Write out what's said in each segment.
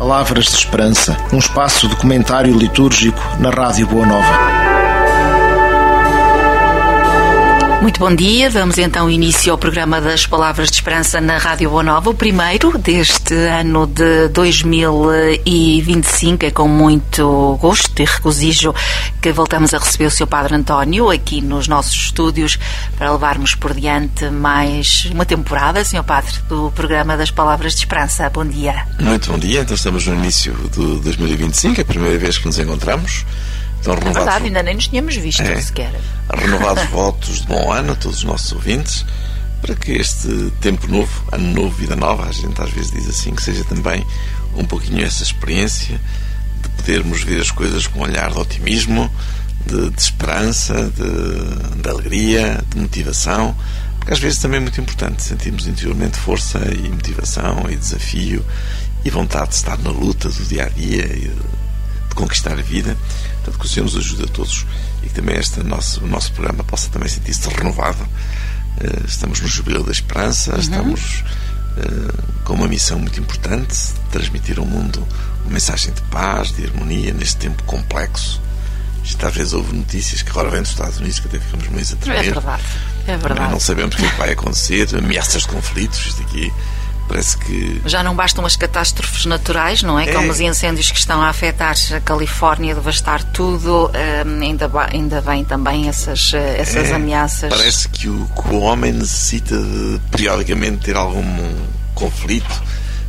Palavras de Esperança, um espaço de comentário litúrgico na Rádio Boa Nova. Muito bom dia, vamos então início ao programa das Palavras de Esperança na Rádio Boa Nova, o primeiro deste ano de 2025. É com muito gosto e regozijo que voltamos a receber o Sr. Padre António aqui nos nossos estúdios para levarmos por diante mais uma temporada, Sr. Padre, do programa das Palavras de Esperança. Bom dia. Muito bom dia, então estamos no início de 2025, é a primeira vez que nos encontramos. Então, é verdade, ainda nem nos tínhamos visto sequer. Renovados votos de bom ano a todos os nossos ouvintes, para que este tempo novo, ano novo, vida nova, a gente às vezes diz assim, que seja também um pouquinho essa experiência de podermos ver as coisas com um olhar de otimismo, de esperança, de alegria, de motivação, porque às vezes também é muito importante sentirmos interiormente força e motivação e desafio e vontade de estar na luta do dia-a-dia e de conquistar a vida. Portanto, que o Senhor nos ajude a todos e que também o nosso programa possa também sentir-se renovado. Estamos no Jubileu da Esperança, estamos com uma missão muito importante, de transmitir ao mundo uma mensagem de paz, de harmonia, neste tempo complexo. Às vezes houve notícias que agora vêm dos Estados Unidos, que até ficamos meio a tremer. É verdade. Não sabemos o que vai acontecer, ameaças de conflitos, isto aqui parece que... Já não bastam as catástrofes naturais, não é? Como os incêndios que estão a afetar a Califórnia, devastar tudo, ainda bem também essas ameaças. Parece que o homem necessita de, periodicamente, ter algum conflito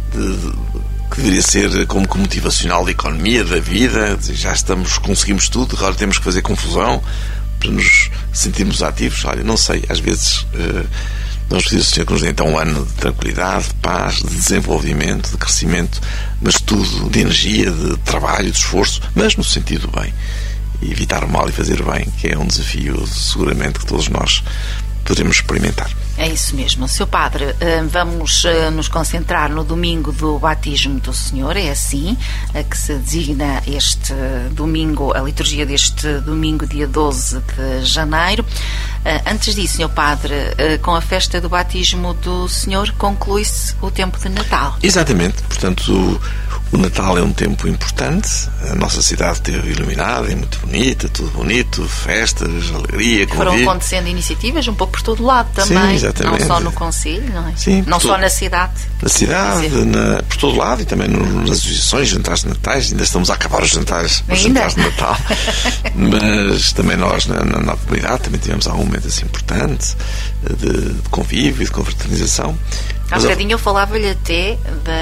que deveria ser como motivacional da economia, da vida. Já conseguimos tudo, agora temos que fazer confusão para nos sentirmos ativos. Olha, não sei, às vezes... Nós pedimos ao Senhor que nos dê então um ano de tranquilidade, de paz, de desenvolvimento, de crescimento, mas tudo de energia, de trabalho, de esforço, mas no sentido do bem. E evitar o mal e fazer o bem, que é um desafio seguramente que todos nós poderemos experimentar. É isso mesmo. Sr. Padre, vamos nos concentrar no domingo do batismo do Senhor, é assim que se designa este domingo, a liturgia deste domingo, dia 12 de janeiro. Antes disso, Sr. Padre, com a festa do batismo do Senhor conclui-se o tempo de Natal. Exatamente, portanto o Natal é um tempo importante, a nossa cidade esteve iluminada, é muito bonita, tudo bonito, festas, alegria, convívio. Foram acontecendo iniciativas um pouco por todo lado também. Sim, exatamente. Não só no concelho, não é? Sim, não só na cidade. Na cidade, por todo lado, e também nas associações, jantares de Natais. Ainda estamos a acabar os jantares de Natal. Mas também nós, na comunidade, também tivemos algum momento assim importante de convívio e de confraternização. Há bocadinho eu falava-lhe até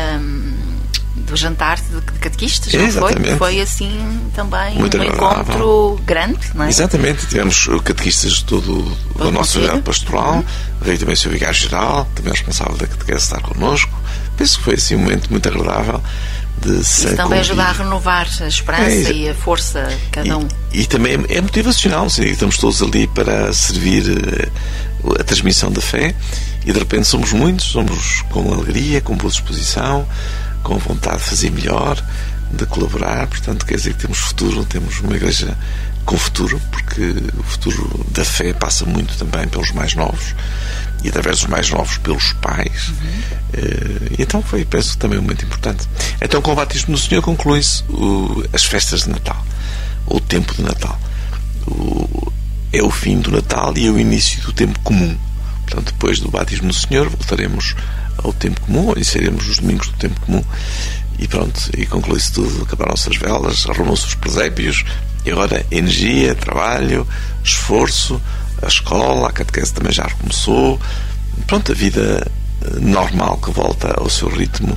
do jantar de catequistas, não exatamente. Foi assim também muito um agradável. Encontro grande, não é? Exatamente, tivemos catequistas de todo o nosso unidade pastoral, veio também o Sr. Vigário-Geral, também o responsável da catequese estar connosco. Penso que foi assim um momento muito agradável de se também ajuda a renovar a esperança e a força de cada um. E também é motivacional, sim, estamos todos ali para servir a transmissão da fé e de repente somos muitos, somos com alegria, com boa disposição, com vontade de fazer melhor, de colaborar. Portanto, quer dizer que temos futuro, temos uma igreja com futuro, porque o futuro da fé passa muito também pelos mais novos e através dos mais novos pelos pais. E então foi, penso, também um momento importante. Então, com o batismo do Senhor concluem-se as festas de Natal, ou o tempo de Natal. É o fim do Natal e é o início do tempo comum. Portanto, depois do batismo do Senhor voltaremos ao tempo comum, ou iniciaremos os domingos do tempo comum, e pronto, e conclui-se tudo, acabaram-se as velas, arrumam-se os presépios, e agora energia, trabalho, esforço, a escola, a catequese também já recomeçou, pronto, a vida normal que volta ao seu ritmo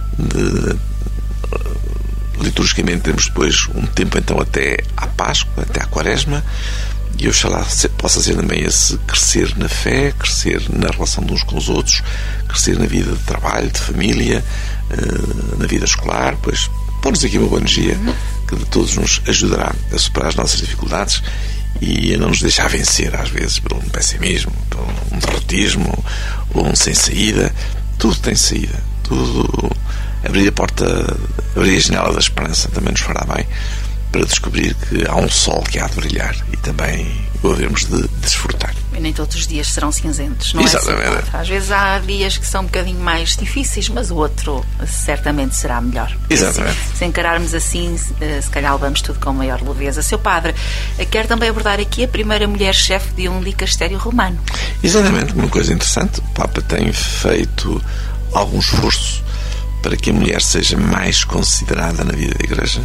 liturgicamente temos depois um tempo então até à Páscoa, até à Quaresma, e oxalá possa ser também esse crescer na fé, crescer na relação de uns com os outros, crescer na vida de trabalho, de família, na vida escolar, pois pôr-nos aqui uma boa energia que de todos nos ajudará a superar as nossas dificuldades e a não nos deixar vencer às vezes por um pessimismo, por um derrotismo ou um sem saída. Tudo tem saída, tudo. Abrir a janela da esperança também nos fará bem, para descobrir que há um sol que há de brilhar e também o havemos de desfrutar. E nem todos os dias serão cinzentos, não Exatamente. é assim? Às vezes há dias que são um bocadinho mais difíceis, mas o outro certamente será melhor. Exatamente. Se encararmos assim, se calhar levamos tudo com maior leveza. Seu Padre, quero também abordar aqui a primeira mulher-chefe de um dicastério romano. Exatamente, uma coisa interessante. O Papa tem feito algum esforço para que a mulher seja mais considerada na vida da Igreja.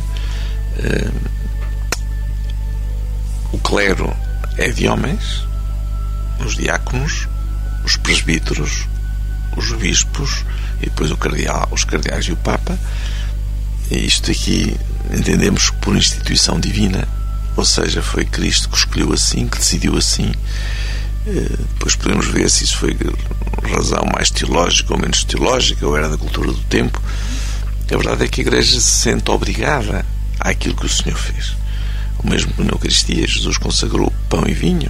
O clero é de homens, os diáconos, os presbíteros, os bispos e depois os cardeais e o Papa. E isto aqui entendemos por instituição divina, ou seja, foi Cristo que escolheu assim, que decidiu assim. Depois podemos ver se isso foi razão mais teológica ou menos teológica, ou era da cultura do tempo. A verdade é que a Igreja se sente obrigada àquilo que o Senhor fez. O mesmo que na Eucaristia Jesus consagrou pão e vinho,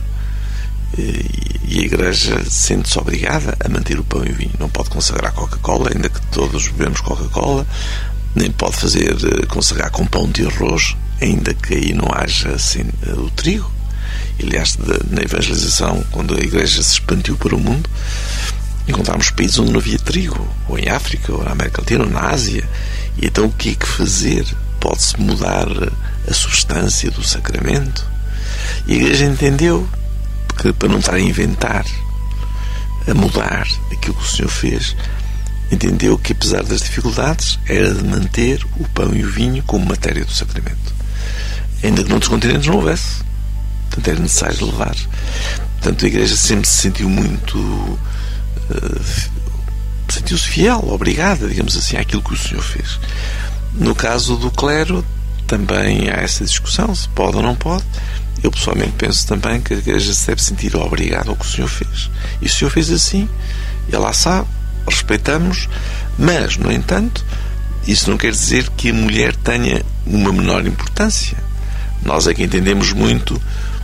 e a Igreja sente-se obrigada a manter o pão e o vinho. Não pode consagrar Coca-Cola, ainda que todos bebemos Coca-Cola, nem pode consagrar com pão de arroz, ainda que aí não haja o trigo. Aliás, na evangelização, quando a Igreja se expandiu para o mundo, encontramos países onde não havia trigo, ou em África, ou na América Latina, ou na Ásia. E então o que é que fazer? Pode-se mudar a substância do sacramento? E a Igreja entendeu que, para não estar a inventar, a mudar aquilo que o Senhor fez, entendeu que, apesar das dificuldades, era de manter o pão e o vinho como matéria do sacramento, ainda que noutros continentes não houvesse. Portanto, era necessário levar. Portanto, a Igreja sempre se sentiu muito sentiu-se fiel, obrigada, digamos assim, àquilo que o Senhor fez. No caso do clero, também há essa discussão, se pode ou não pode. Eu pessoalmente penso também que a Igreja se deve sentir obrigada ao que o Senhor fez. E o Senhor fez assim, e ela sabe, respeitamos, mas, no entanto, isso não quer dizer que a mulher tenha uma menor importância. Nós é que entendemos muito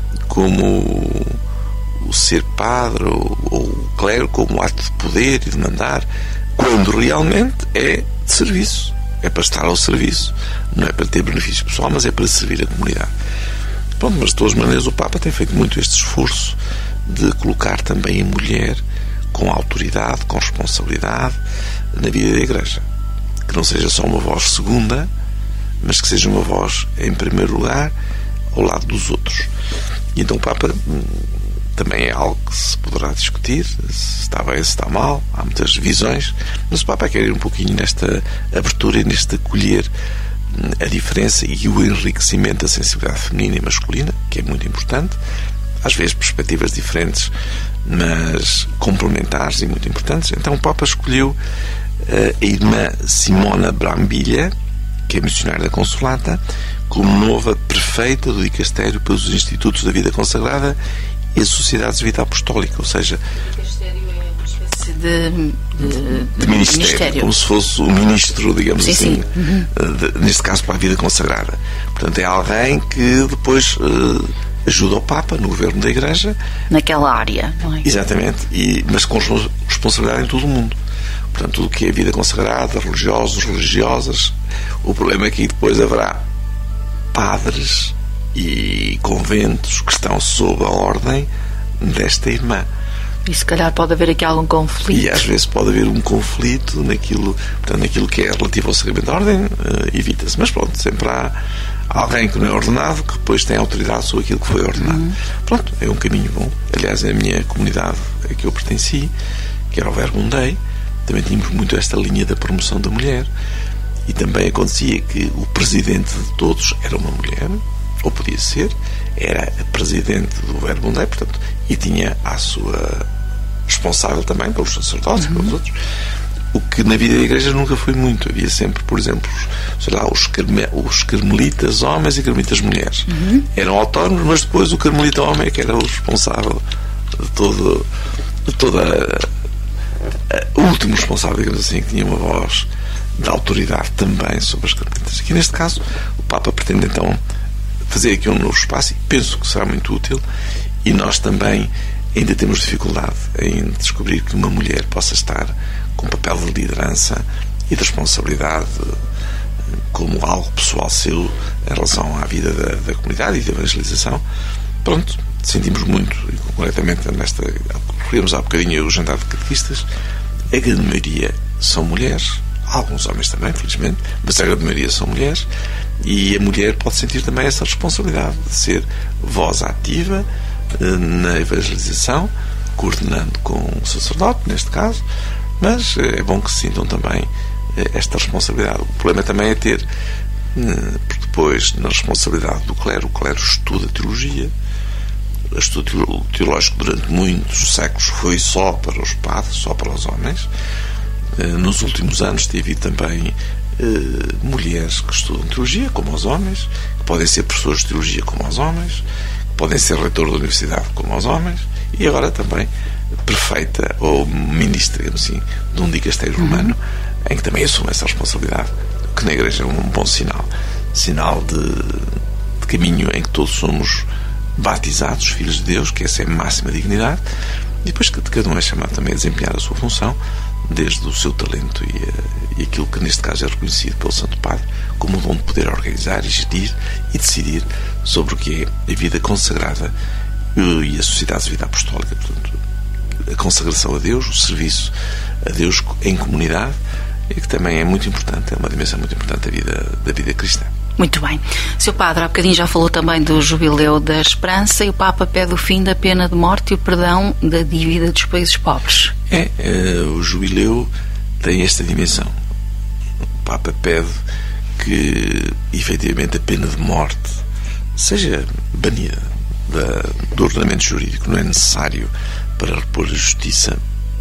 como o ser padre ou o clero como um ato de poder e de mandar, quando realmente é de serviço. É para estar ao serviço. Não é para ter benefício pessoal, mas é para servir a comunidade. Bom, mas de todas as maneiras o Papa tem feito muito este esforço de colocar também a mulher com autoridade, com responsabilidade na vida da Igreja. Que não seja só uma voz segunda, mas que seja uma voz em primeiro lugar ao lado dos outros. E então o Papa também é algo que se poderá discutir, se está bem, se está mal, há muitas visões, mas o Papa quer ir um pouquinho nesta abertura e neste acolher a diferença e o enriquecimento da sensibilidade feminina e masculina, que é muito importante, às vezes perspectivas diferentes, mas complementares e muito importantes. Então o Papa escolheu a irmã Simona Brambilla, que é missionária da Consolata, como nova prefeita do dicastério para os institutos da vida consagrada e as sociedades de vida apostólica, ou seja, o dicastério é uma espécie de ministério, como se fosse o ministro, digamos sim, assim, sim. Neste caso para a vida consagrada. Portanto, é alguém que depois ajuda o Papa no governo da Igreja. Naquela área, não é? Exatamente, mas com responsabilidade em todo o mundo. Portanto, tudo o que é vida consagrada, religiosos, religiosas. O problema é que depois haverá padres e conventos que estão sob a ordem desta irmã. E se calhar pode haver aqui algum conflito. E às vezes pode haver um conflito naquilo que é relativo ao sacramento da ordem, evita-se. Mas pronto, sempre há alguém que não é ordenado que depois tem autoridade sobre aquilo que foi ordenado. Pronto, é um caminho bom. Aliás, a minha comunidade a que eu pertenci, que era o Verbum Dei, também tínhamos muito esta linha da promoção da mulher. E também acontecia que o presidente de todos era uma mulher, ou podia ser, era a presidente do Verbum Dei, portanto, e tinha a sua responsável também pelos sacerdotes e pelos outros, o que na vida da Igreja nunca foi muito. Havia sempre, por exemplo, sei lá, os carmelitas homens e carmelitas mulheres. Eram autónomos, mas depois o carmelita homem é que era o responsável de toda o último responsável, digamos assim, que tinha uma voz de autoridade também sobre as carmelitas. Aqui neste caso o Papa pretende então fazer aqui um novo espaço e penso que será muito útil, e nós também ainda temos dificuldade em descobrir que uma mulher possa estar com papel de liderança e de responsabilidade como como algo pessoal seu em relação à vida da comunidade e da evangelização. Pronto, sentimos muito, e concretamente referimos há bocadinho o jantar de catequistas, a grande maioria são mulheres, alguns homens também, felizmente, mas a grande maioria são mulheres, e a mulher pode sentir também essa responsabilidade de ser voz ativa na evangelização, coordenando com o sacerdote, neste caso, mas é bom que se sintam também esta responsabilidade. O problema também é ter, depois, na responsabilidade do clero, o clero estuda teologia. O estudo teológico durante muitos séculos foi só para os padres, só para os homens. Nos últimos anos tem havido também mulheres que estudam teologia, como os homens, que podem ser professores de teologia, como os homens, que podem ser reitor da universidade, como os homens, e agora também prefeita ou ministra, digamos assim, de um dicastério romano, em que também assume essa responsabilidade, que na Igreja é um bom sinal de caminho em que todos somos batizados, filhos de Deus, que essa é a máxima dignidade, e depois que cada um é chamado também a desempenhar a sua função, desde o seu talento e aquilo que neste caso é reconhecido pelo Santo Padre como o dom de poder organizar e gerir e decidir sobre o que é a vida consagrada e a sociedade de vida apostólica. Portanto, a consagração a Deus, o serviço a Deus em comunidade, e que também é muito importante, é uma dimensão muito importante da vida cristã. Muito bem. Sr. Padre, há bocadinho já falou também do Jubileu da Esperança, e o Papa pede o fim da pena de morte e o perdão da dívida dos países pobres. O Jubileu tem esta dimensão. O Papa pede que, efetivamente, a pena de morte seja banida do ordenamento jurídico. Não é necessário, para repor a justiça,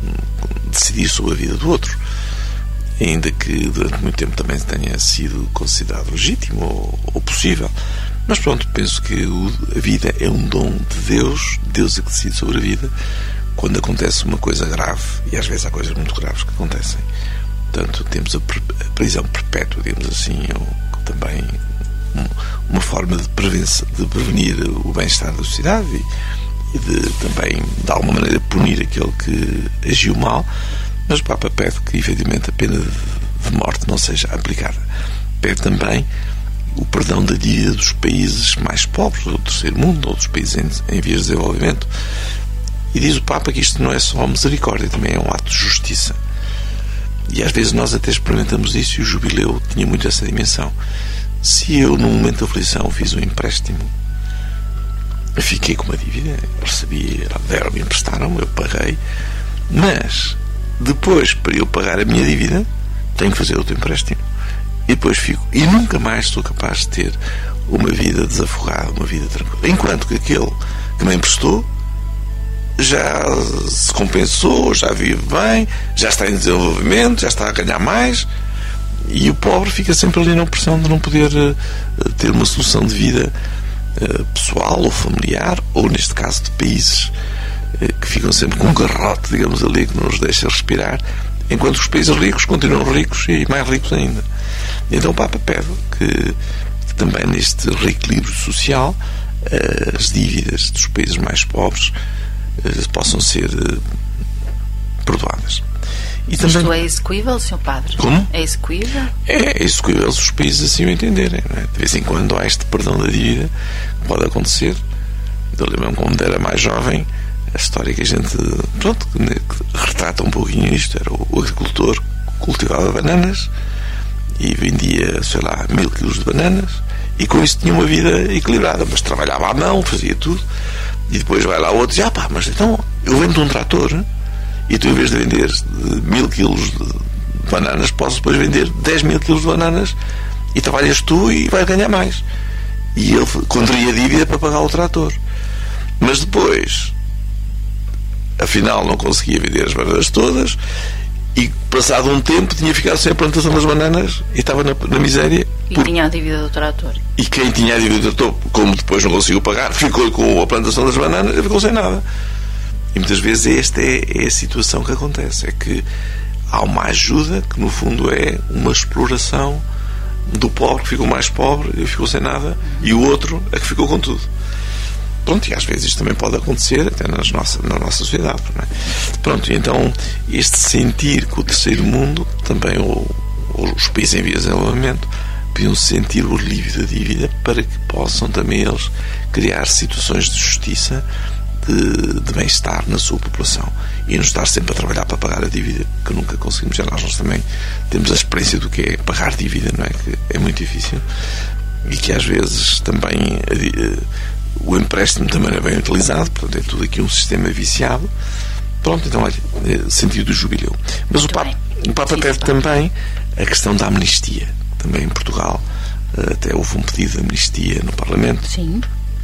decidir sobre a vida do outro, ainda que durante muito tempo também tenha sido considerado legítimo ou possível. Mas pronto, penso que a vida é um dom de Deus, Deus é que decide sobre a vida, quando acontece uma coisa grave, e às vezes há coisas muito graves que acontecem. Portanto, temos a prisão perpétua, digamos assim, ou também uma forma de prevenir o bem-estar da sociedade e de também, de alguma maneira, punir aquele que agiu mal. Mas o Papa pede que, efetivamente, a pena de morte não seja aplicada. Pede também o perdão da dívida dos países mais pobres, do terceiro mundo, ou dos países em vias de desenvolvimento. E diz o Papa que isto não é só misericórdia, também é um ato de justiça. E às vezes nós até experimentamos isso, e o Jubileu tinha muito essa dimensão. Se eu, num momento de aflição, fiz um empréstimo, eu fiquei com uma dívida, deram-me, emprestaram-me, eu paguei, mas depois, para eu pagar a minha dívida, tenho que fazer outro empréstimo. E depois fico. E nunca mais sou capaz de ter uma vida desafogada, uma vida tranquila. Enquanto que aquele que me emprestou já se compensou, já vive bem, já está em desenvolvimento, já está a ganhar mais. E o pobre fica sempre ali na opressão de não poder ter uma solução de vida pessoal ou familiar, ou neste caso de países que ficam sempre com um garrote, digamos ali, que não nos deixa respirar, enquanto os países ricos continuam ricos e mais ricos ainda. Então o Papa pede que também neste reequilíbrio social as dívidas dos países mais pobres possam ser perdoadas. E isto também... é execuível, Sr. Padre? Como? É execuível? É execuível se os países assim o entenderem, não é? De vez em quando há este perdão da dívida que pode acontecer. Eu lembro-me quando era mais jovem, a história que a gente, pronto, que retrata um pouquinho isto, era o agricultor que cultivava bananas e vendia, sei lá, 1000 quilos de bananas, e com isso tinha uma vida equilibrada, mas trabalhava à mão, fazia tudo, e depois vai lá outro e diz, pá, mas então eu vendo um trator, e tu, em vez de vender 1000 quilos de bananas, posso depois vender 10.000 quilos de bananas, e trabalhas tu e vais ganhar mais. E ele contraía a dívida para pagar o trator. Mas depois, afinal, não conseguia vender as bananas todas, e passado um tempo tinha ficado sem a plantação das bananas e estava na miséria. E tinha a dívida do trator. E quem tinha a dívida do trator, como depois não conseguiu pagar, ficou com a plantação das bananas e ficou sem nada. E muitas vezes esta é a situação que acontece, é que há uma ajuda que no fundo é uma exploração do pobre, que ficou mais pobre e ficou sem nada, e o outro é que ficou com tudo. Pronto, e às vezes isto também pode acontecer até na nossa sociedade, não é? Pronto, e então este sentir que o terceiro mundo, também os países em vias de desenvolvimento, podiam sentir o alívio da dívida para que possam também eles criar situações de justiça, de bem-estar na sua população e não estar sempre a trabalhar para pagar a dívida, que nunca conseguimos. Já nós também temos a experiência do que é pagar dívida, não é? Que é muito difícil e que às vezes também o empréstimo também não é bem utilizado, portanto é tudo aqui um sistema viciado. Pronto, então olha, sentido do jubileu. Mas o Papa pede também a questão da amnistia. Também em Portugal até houve um pedido de amnistia no Parlamento. Sim.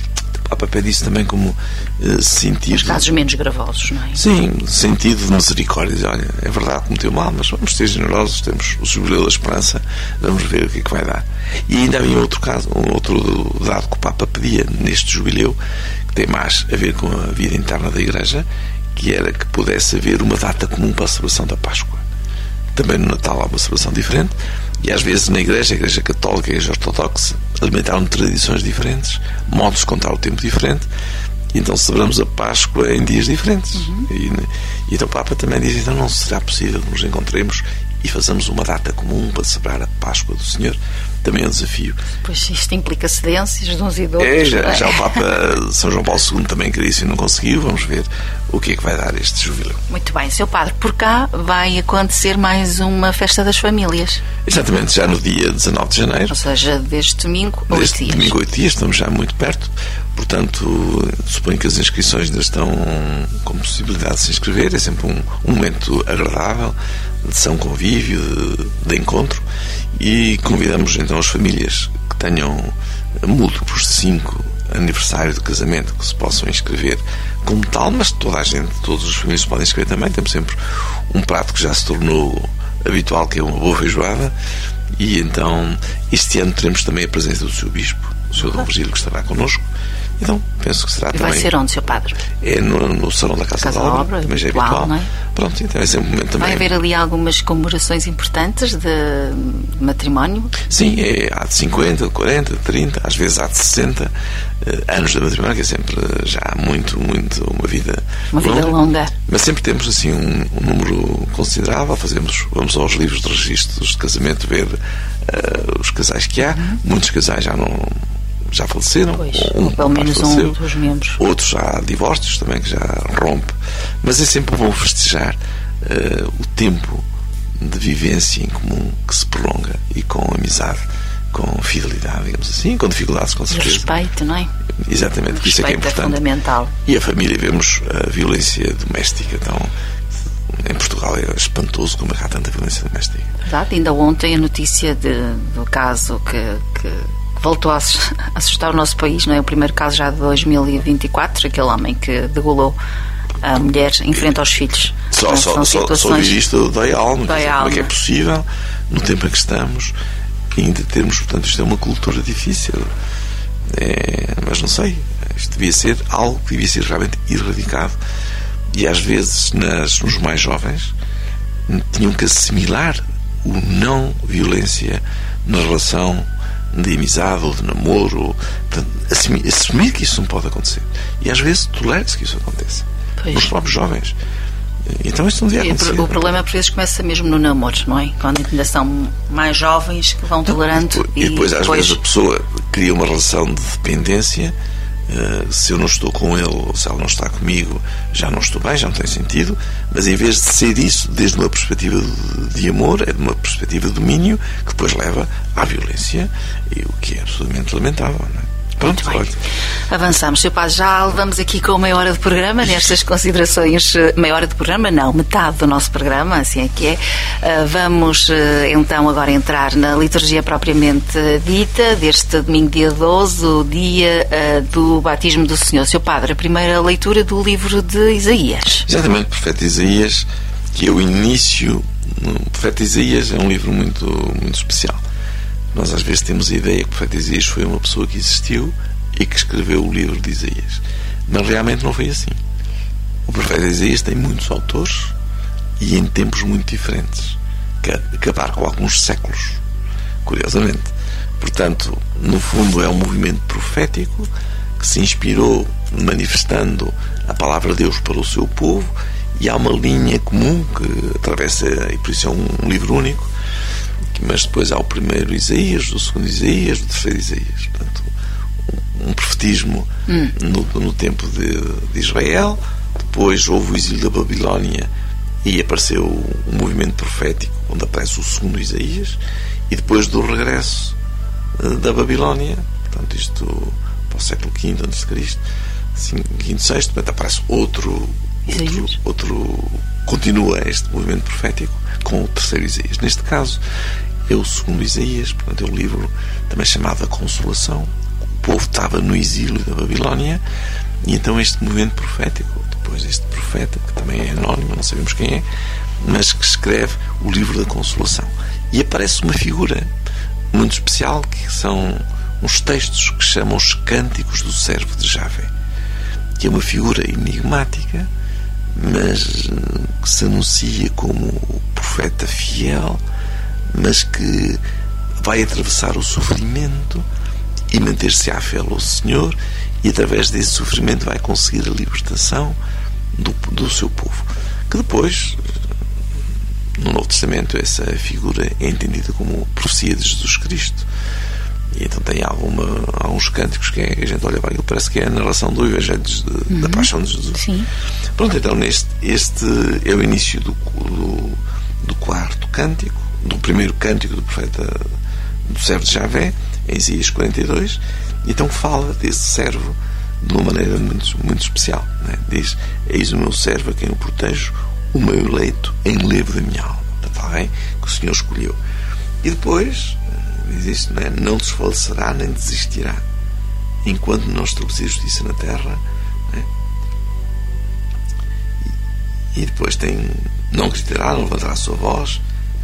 O Papa pede isso também como sentido... Os casos menos gravosos, não é? Sim, sentido de misericórdia. Olha, é verdade, cometeu mal, mas vamos ser generosos, temos o jubileu da esperança, vamos ver o que é que vai dar. E ainda havia outro caso, outro dado que o Papa pedia neste jubileu, que tem mais a ver com a vida interna da Igreja, que era que pudesse haver uma data comum para a celebração da Páscoa. Também no Natal há uma celebração diferente, e às vezes na Igreja, a Igreja Católica e a Igreja Ortodoxa, alimentaram tradições diferentes, modos de contar o tempo diferente, e então celebramos a Páscoa em dias diferentes. E então o Papa também diz, então não será possível que nos encontremos e façamos uma data comum para celebrar a Páscoa do Senhor? Também é um desafio. Pois isto implica cedências de uns e de outros. Já o Papa São João Paulo II também queria isso e não conseguiu. Vamos ver o que é que vai dar este jubileu. Muito bem, Sr. Padre, por cá vai acontecer mais uma festa das famílias. Exatamente, já no dia 19 de janeiro. Ou seja, deste domingo a 8 dias. Domingo 8 dias, estamos já muito perto. Portanto, suponho que as inscrições ainda estão com possibilidade de se inscrever. É sempre um momento agradável, de são convívio, de encontro. E convidamos então as famílias que tenham múltiplos de 5 aniversário de casamento que se possam inscrever como tal, mas toda a gente, todas as famílias podem inscrever também. Temos sempre um prato que já se tornou habitual, que é uma boa feijoada. E então este ano teremos também a presença do Sr. Bispo, o Sr. Dom Virgílio, que estará connosco. Então, penso que será também... Vai ser onde, Sr. Padre? É no Salão da Casa da Obra, mas é habitual. Não é? Pronto, então é sempre um momento também... Vai haver ali algumas comemorações importantes de matrimónio? Sim, há de 50, de 40, de 30, às vezes há de 60 anos de matrimónio, que é sempre já muito, uma vida longa. Mas sempre temos assim um número considerável. Vamos aos livros de registros de casamento ver os casais que há. Muitos casais já faleceram, pois, ou pelo menos um dos membros. Outros já há divórcios também, que já rompe. Mas é sempre bom festejar o tempo de vivência em comum que se prolonga, e com amizade, com fidelidade, digamos assim, com dificuldades, com certeza. Respeito, não é? Exatamente, que isso é que é importante. É fundamental. E a família, vemos a violência doméstica, então em Portugal é espantoso como há tanta violência doméstica. Verdade, ainda ontem a notícia do caso que voltou a assustar o nosso país, não é? O primeiro caso já de 2024, aquele homem que degolou a mulher em frente aos filhos. Só ouvir isto dói a alma. Como é que é possível, no tempo em que estamos, ainda termos, portanto, isto é uma cultura difícil. Mas não sei, isto devia ser algo que devia ser realmente erradicado. E às vezes, nos mais jovens, tinham que assimilar o não violência na relação de amizade ou de namoro. Portanto, assumir que isso não pode acontecer. E às vezes tolera-se que isso aconteça. Pois. Nos próprios jovens. Então isto não devia acontecer. O problema por vezes começa mesmo no namoro, não é? Quando ainda são mais jovens que vão tolerando. E depois às vezes a pessoa cria uma relação de dependência. Se eu não estou com ele, ou se ela não está comigo, já não estou bem, já não tem sentido. Mas em vez de ser isso desde uma perspectiva de amor, é de uma perspectiva de domínio, que depois leva à violência, e o que é absolutamente lamentável, não é? Pronto, avançamos, Sr. Padre, já levamos aqui com meia hora de programa nestas considerações. Meia hora de programa não, metade do nosso programa, assim é que é. Vamos então agora entrar na liturgia propriamente dita deste domingo dia 12, o dia do batismo do Senhor. Sr. Padre, a primeira leitura do livro de Isaías. Exatamente, o profeta Isaías, que é o início. O profeta Isaías é um livro muito especial. Nós às vezes temos a ideia que o profeta Isaías foi uma pessoa que existiu e que escreveu o livro de Isaías. Mas realmente não foi assim. O profeta Isaías tem muitos autores e em tempos muito diferentes, que abarcam alguns séculos, curiosamente. Portanto, no fundo é um movimento profético que se inspirou manifestando a palavra de Deus para o seu povo, e há uma linha comum que atravessa, e por isso é um livro único, mas depois há o primeiro Isaías, o segundo Isaías, o terceiro Isaías. Portanto, um profetismo no tempo de Israel. Depois houve o exílio da Babilónia e apareceu um movimento profético onde aparece o segundo Isaías, e depois do regresso da Babilónia, portanto isto para o século V a.C., V, VI, portanto aparece outro, continua este movimento profético com o terceiro Isaías. Neste caso é o segundo Isaías, portanto é um livro também chamado A Consolação. O povo estava no exílio da Babilónia, e então este movimento profético, depois este profeta, que também é anónimo, não sabemos quem é, mas que escreve o livro da Consolação. E aparece uma figura muito especial, que são uns textos que chamam os Cânticos do Servo de Javé, que é uma figura enigmática, mas que se anuncia como o profeta fiel, mas que vai atravessar o sofrimento e manter-se fiel ao Senhor, e através desse sofrimento vai conseguir a libertação do seu povo. Que depois, no Novo Testamento, essa figura é entendida como profecia de Jesus Cristo. E então tem alguns cânticos que a gente olha para aquilo, parece que é a narração do Evangelho da Paixão de Jesus. Sim. Pronto, então este é o início do quarto cântico, do primeiro cântico do profeta do servo de Javé, em Isaías 42, e então fala desse servo de uma maneira muito, muito especial, né? Diz: eis o meu servo a quem eu protejo, o meu eleito em enlevo da minha alma. Portanto, alguém que o Senhor escolheu. E depois diz isto, né? Não desfalecerá nem desistirá enquanto não estabelecer justiça na terra, né? E depois tem: não gritará, não levantará a sua voz,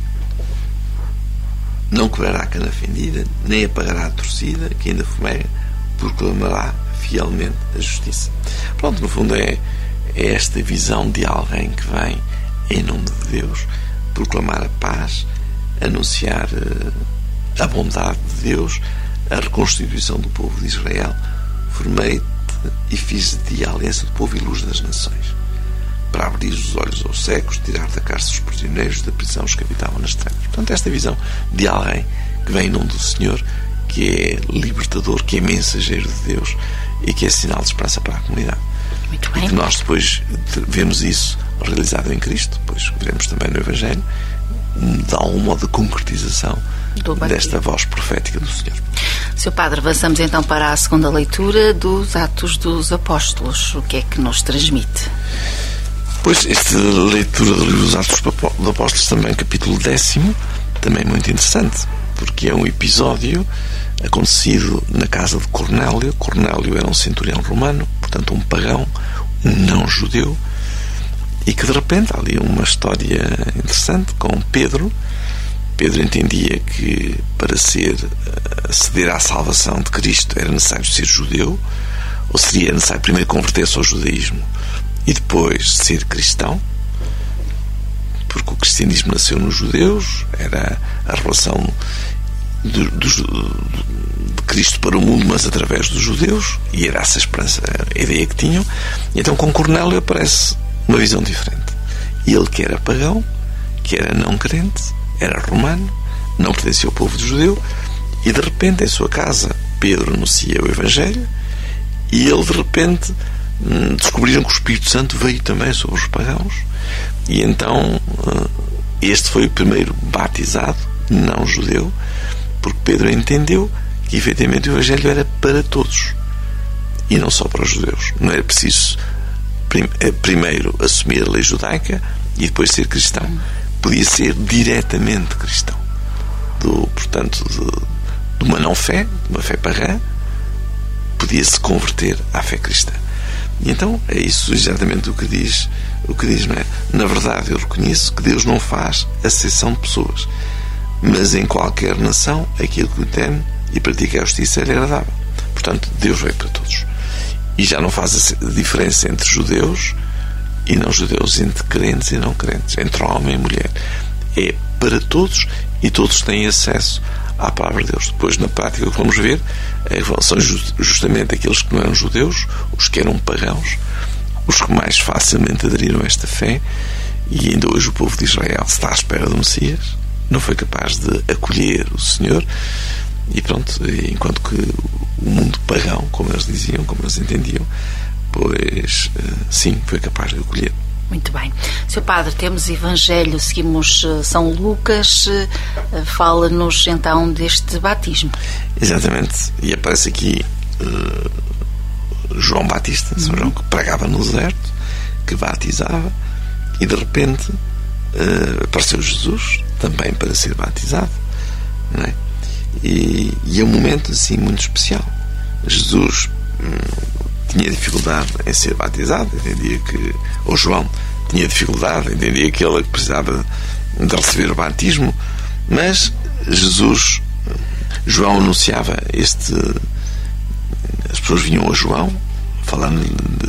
não quebrará a cana fendida, nem apagará a torcida que ainda fumega, proclamará fielmente a justiça. Pronto, no fundo é esta visão de alguém que vem em nome de Deus proclamar a paz, anunciar a bondade de Deus, a reconstituição do povo de Israel. Formei-te e fiz de ti a aliança do povo e luz das nações, para abrir os olhos aos cegos, tirar da cárcere os prisioneiros, da prisão os que habitavam nas trevas. Portanto, esta visão de alguém que vem em nome do Senhor, que é libertador, que é mensageiro de Deus e que é sinal de esperança para a comunidade. Muito bem. E que nós depois vemos isso realizado em Cristo, depois veremos também no Evangelho, de algum modo de concretização desta voz profética do Senhor. Sr. Padre, avançamos então para a segunda leitura dos Atos dos Apóstolos. O que é que nos transmite? Pois, esta leitura do livro dos Atos dos Apóstolos, também capítulo 10º, também muito interessante, porque é um episódio acontecido na casa de Cornélio. Cornélio era um centurião romano, portanto um pagão, um não-judeu, e que de repente há ali uma história interessante com Pedro. Pedro entendia que para aceder à salvação de Cristo era necessário ser judeu, ou seria necessário primeiro converter-se ao judaísmo e depois ser cristão, porque o cristianismo nasceu nos judeus, era a relação de Cristo para o mundo, mas através dos judeus, e era essa esperança, a ideia que tinham. E então com Cornélio aparece uma visão diferente. Ele, que era pagão, que era não crente, era romano, não pertencia ao povo judeu, e de repente em sua casa Pedro anuncia o Evangelho, e ele de repente descobriram que o Espírito Santo veio também sobre os pagãos, e então este foi o primeiro batizado não judeu, porque Pedro entendeu que efetivamente o Evangelho era para todos e não só para os judeus. Não era preciso primeiro assumir a lei judaica e depois ser cristão. Podia ser diretamente cristão, portanto de uma não fé, de uma fé pagã, podia se converter à fé cristã. E então é isso exatamente o que diz, não é? Na verdade, eu reconheço que Deus não faz acepção de pessoas, mas em qualquer nação aquilo que o teme e pratica a justiça é agradável. Portanto, Deus veio para todos. E já não faz a diferença entre judeus e não judeus, entre crentes e não crentes, entre homem e mulher. É para todos e todos têm acesso à palavra de Deus. Depois, na prática, o que vamos ver são justamente aqueles que não eram judeus, os que eram pagãos, os que mais facilmente aderiram a esta fé, e ainda hoje o povo de Israel está à espera do Messias, não foi capaz de acolher o Senhor e pronto, enquanto que o mundo pagão, como eles diziam, como eles entendiam, pois sim, foi capaz de acolher. Muito bem. Sr. Padre, temos Evangelho, seguimos São Lucas, fala-nos então deste batismo. Exatamente, e aparece aqui João Batista, São João, que pregava no deserto, que batizava, e de repente apareceu Jesus também para ser batizado, não é? E é um momento assim muito especial. Jesus tinha dificuldade em ser batizado, entendia que, ou João tinha dificuldade, entendia que ele precisava de receber o batismo, mas João anunciava as pessoas vinham a João falando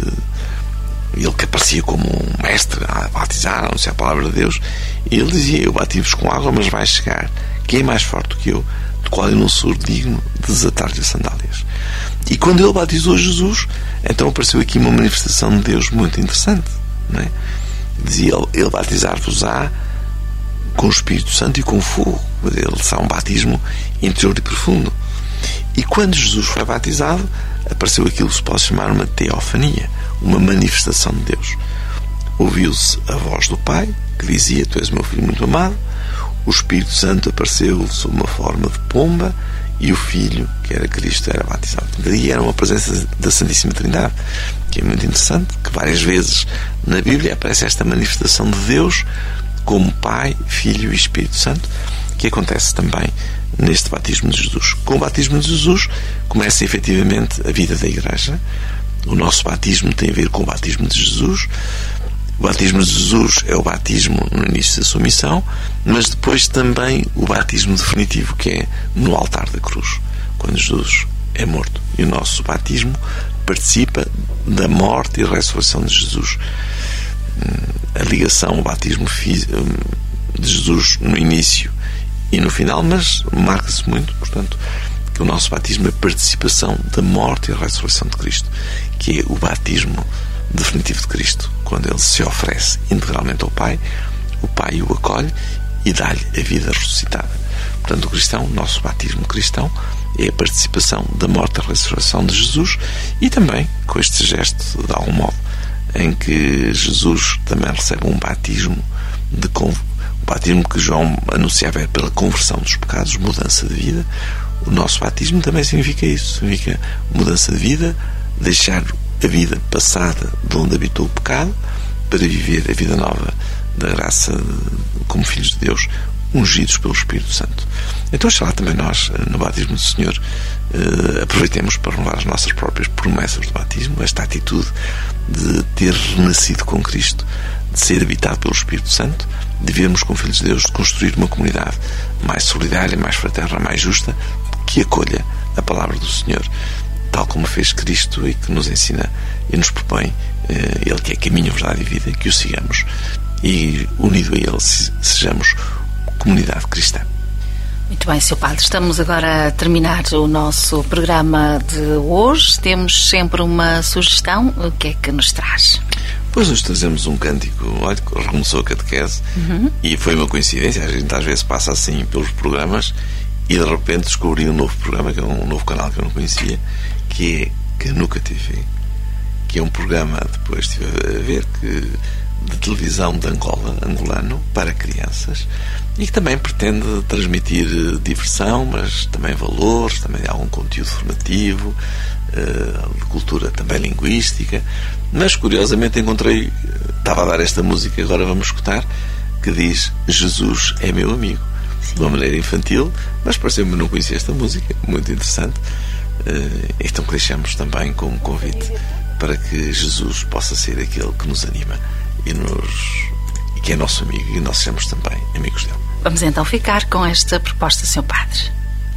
de ele, que aparecia como um mestre a batizar, a anunciar a palavra de Deus, e ele dizia: eu batizo-vos com água, mas vai chegar quem é mais forte do que eu, do qual eu não sou digno de desatar-lhe as sandálias. E quando ele batizou Jesus, então apareceu aqui uma manifestação de Deus muito interessante, não é? Dizia ele: batizar-vos-á com o Espírito Santo e com fogo. Ele será um batismo interior e profundo. E quando Jesus foi batizado, apareceu aquilo que se pode chamar uma teofania, uma manifestação de Deus. Ouviu-se a voz do Pai, que dizia: tu és o meu filho muito amado. O Espírito Santo apareceu sob uma forma de pomba, e o Filho, que era Cristo, era batizado. Daí era uma presença da Santíssima Trindade, que é muito interessante, que várias vezes na Bíblia aparece esta manifestação de Deus como Pai, Filho e Espírito Santo, que acontece também neste batismo de Jesus. Com o batismo de Jesus começa efetivamente a vida da Igreja. O nosso batismo tem a ver com o batismo de Jesus. O batismo de Jesus é o batismo no início da sua missão, mas depois também o batismo definitivo, que é no altar da cruz, quando Jesus é morto. E o nosso batismo participa da morte e ressurreição de Jesus. A ligação, o batismo de Jesus no início e no final, mas marca-se muito, portanto, que o nosso batismo é a participação da morte e a ressurreição de Cristo, que é o batismo definitivo de Cristo, quando ele se oferece integralmente ao Pai, o Pai o acolhe e dá-lhe a vida ressuscitada. Portanto, o cristão, o nosso batismo cristão, é a participação da morte e a ressurreição de Jesus, e também com este gesto, de algum modo, em que Jesus também recebe um batismo o batismo que João anunciava era pela conversão dos pecados, mudança de vida. O nosso batismo também significa isso, significa mudança de vida, deixar a vida passada de onde habitou o pecado para viver a vida nova da graça como filhos de Deus, ungidos pelo Espírito Santo. Então, lá também nós, no batismo do Senhor, aproveitemos para renovar as nossas próprias promessas de batismo, esta atitude de ter renascido com Cristo, de ser habitado pelo Espírito Santo, de vivermos como filhos de Deus, de construir uma comunidade mais solidária, mais fraterna, mais justa, que acolha a palavra do Senhor, tal como fez Cristo e que nos ensina e nos propõe, Ele que é caminho, verdade e vida, que o sigamos e, unido a Ele, sejamos comunidade cristã. Muito bem, Sr. Padre, estamos agora a terminar o nosso programa de hoje. Temos sempre uma sugestão. O que é que nos traz? Pois nos trazemos um cântico. Olha, recomeçou a catequese e foi uma coincidência. A gente às vezes passa assim pelos programas e de repente descobri um novo programa, que é um novo canal que eu não conhecia, que é Canuca TV, que é um programa, depois estive a ver, de televisão de Angola, angolano, para crianças, e que também pretende transmitir diversão, mas também valores, também algum conteúdo formativo, de cultura também linguística. Mas curiosamente encontrei, estava a dar esta música, agora vamos escutar, que diz: Jesus é meu amigo. Sim. De uma maneira infantil, mas pareceu-me, não conhecia esta música, muito interessante. Então que deixamos também como convite para que Jesus possa ser aquele que nos anima e que é nosso amigo, e nós sejamos também amigos dele. Vamos então ficar com esta proposta, Sr. Padre.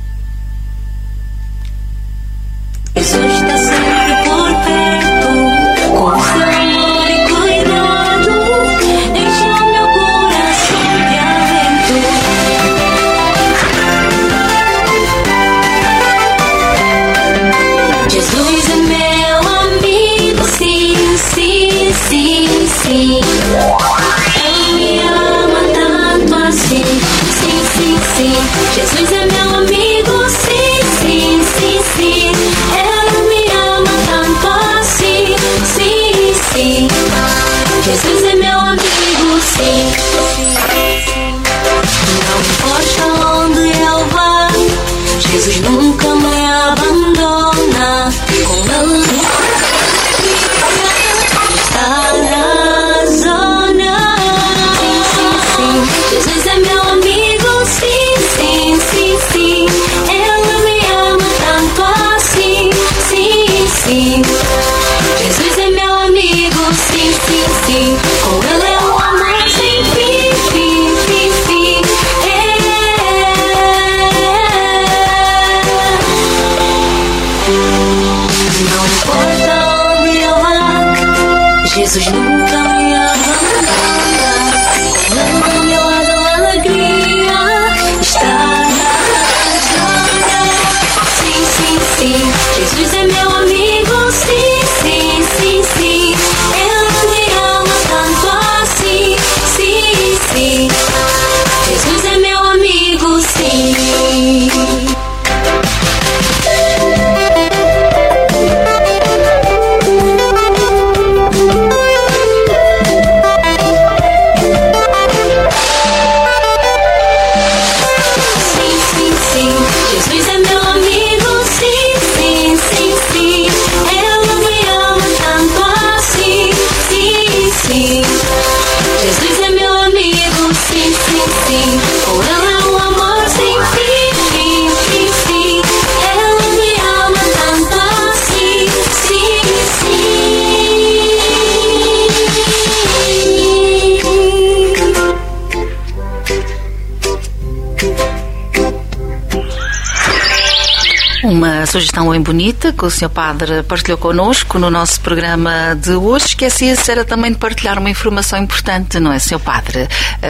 Jesus está sempre por perto, com seu amor e cuidado, enche o meu coração de aventura. Jesus é meu amigo, sim, sim, sim, sim. Ele me ama tanto assim, sim, sim. Jesus nunca me abandona. Com o meu lado a alegria está na jornada. Sim, sim, sim, Jesus é meu amigo. Sim, sim, sim, sim, Ele me ama tanto assim. Sim, sim, Jesus é meu amigo. Sim. Uma sugestão bem bonita que o Sr. Padre partilhou connosco no nosso programa de hoje. Esqueci-se era também de partilhar uma informação importante, não é, Sr. Padre?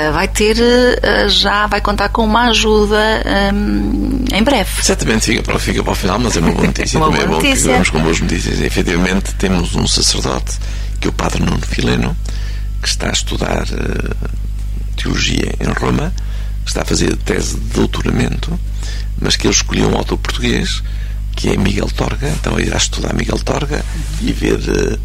Vai contar com uma ajuda em breve. Exatamente, fica para o final, mas é uma boa notícia. Uma Também boa é bom notícia. que vamos com boas notícias. Efetivamente, temos um sacerdote, que é o Padre Nuno Fileno, que está a estudar teologia em Roma, que está a fazer a tese de doutoramento, mas que ele escolheu um autor português, que é Miguel Torga. Então irá estudar Miguel Torga e ver.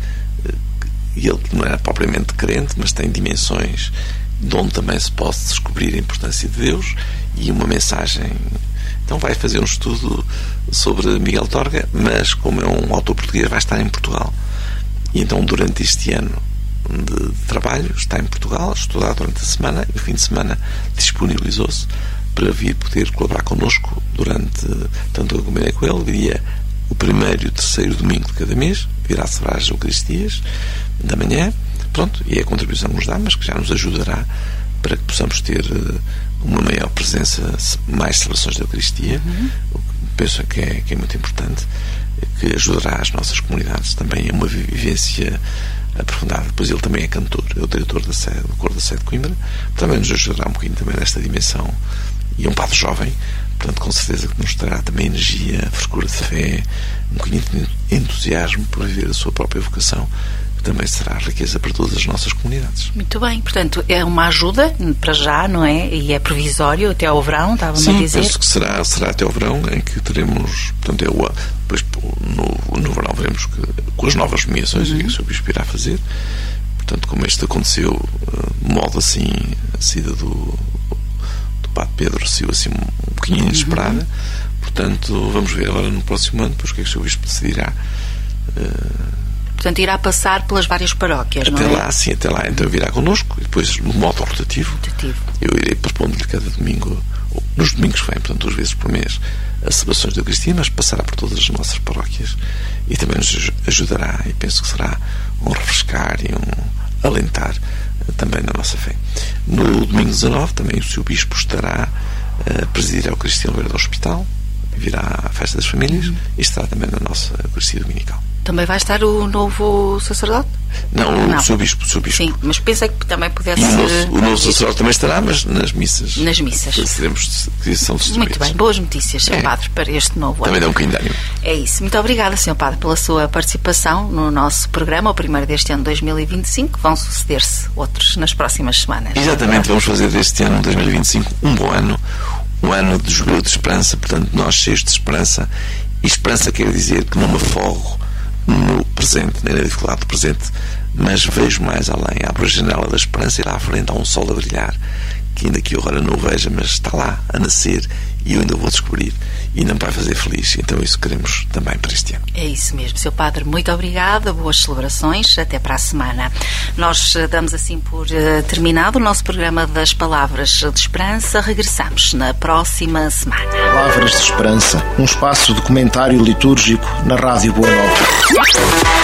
Ele não era propriamente crente, mas tem dimensões de onde também se pode descobrir a importância de Deus e uma mensagem. Então vai fazer um estudo sobre Miguel Torga, mas como é um autor português, vai estar em Portugal. E então durante este ano de trabalho está em Portugal, a estudar durante a semana, e no fim de semana disponibilizou-se para vir poder colaborar connosco durante, tanto eu combinei com ele, viria o primeiro e o terceiro domingo de cada mês, virá celebrar as Eucaristias da manhã, pronto, e é a contribuição que nos dá, mas que já nos ajudará para que possamos ter uma maior presença, mais celebrações da Eucaristia, o que penso que é muito importante, que ajudará as nossas comunidades também a uma vivência aprofundada. Depois ele também é cantor, é o diretor da sede, do coro da sede de Coimbra, também nos ajudará um bocadinho também nesta dimensão, e é um padre jovem, portanto com certeza que nos trará também energia, frescura de fé, um bocadinho de entusiasmo por viver a sua própria vocação, que também será riqueza para todas as nossas comunidades. Muito bem, portanto é uma ajuda para já, não é? E é provisório até ao verão, estava-me a dizer. Penso que será até ao verão, em que teremos, portanto, depois no verão veremos com as novas nomeações que o Sr. Bispo irá fazer. Portanto, como este aconteceu de modo assim, a saída do Padre Pedro saiu assim um bocadinho inesperada. Portanto, vamos ver agora no próximo ano, depois o que é que o Sr. Bispo decidirá. Portanto, irá passar pelas várias paróquias, até não é? Lá, sim, até lá. Então virá connosco e depois no modo rotativo. Eu irei propondo-lhe cada domingo, nos domingos vem, portanto 2 vezes por mês, as celebrações da Eucaristia, mas passará por todas as nossas paróquias e também nos ajudará, e penso que será um refrescar e um alentar também na nossa fé. No domingo 19 também o Sr. Bispo estará a presidir a Eucaristia no beira do hospital, virá à festa das famílias e estará também na nossa Eucaristia dominical. Também vai estar o novo sacerdote? Não. O Sr. Bispo. Sim, mas pensei que também pudesse... O novo sacerdote também estará, mas nas missas. Nas missas. Teremos que são distribuídos. Muito bem, boas notícias, Sr. Padre, para este novo ano. Também dá um bocadinho de ânimo. É isso. Muito obrigada, Sr. Padre, pela sua participação no nosso programa, o primeiro deste ano 2025. Vão suceder-se outros nas próximas semanas. Exatamente, vamos fazer deste ano 2025 um bom ano, um ano de júbilo de esperança, portanto nós cheios de esperança, e esperança quer dizer que não me aforro no presente, nem na dificuldade do presente, mas vejo mais além, abro a janela da esperança e lá à frente há um sol a brilhar, que ainda que eu agora não o veja, mas está lá a nascer e eu ainda vou descobrir e ainda me vai fazer feliz. Então isso queremos também para este ano. É isso mesmo, Sr. Padre, muito obrigada, boas celebrações, até para a semana. Nós damos assim por terminado o nosso programa das Palavras de Esperança. Regressamos na próxima semana. Palavras de Esperança, um espaço de comentário litúrgico na Rádio Boa Nova.